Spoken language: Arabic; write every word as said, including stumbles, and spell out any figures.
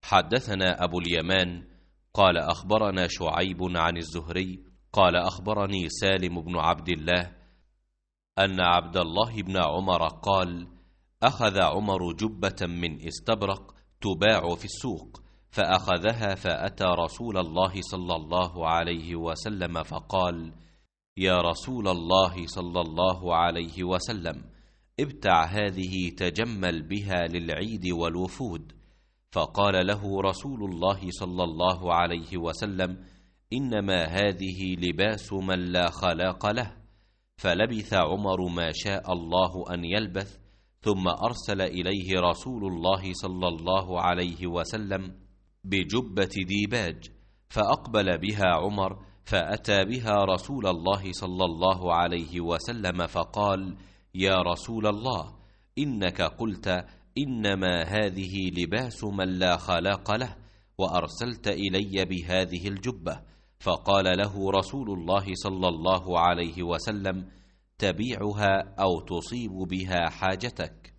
حدثنا أبو اليمان قال أخبرنا شعيب عن الزهري قال أخبرني سالم بن عبد الله أن عبد الله بن عمر قال: أخذ عمر جبة من استبرق تباع في السوق، فأخذها فأتى رسول الله صلى الله عليه وسلم فقال: يا رسول الله صلى الله عليه وسلم، ابتع هذه تجمل بها للعيد والوفود. فقال له رسول الله صلى الله عليه وسلم: إنما هذه لباس من لا خلاق له. فلبث عمر ما شاء الله أن يلبث، ثم أرسل إليه رسول الله صلى الله عليه وسلم بجبة ديباج، فأقبل بها عمر فأتى بها رسول الله صلى الله عليه وسلم فقال: يا رسول الله، إنك قلت إنما هذه لباس من لا خلاق له، وأرسلت إلي بهذه الجبة. فقال له رسول الله صلى الله عليه وسلم: تبيعها أو تصيب بها حاجتك.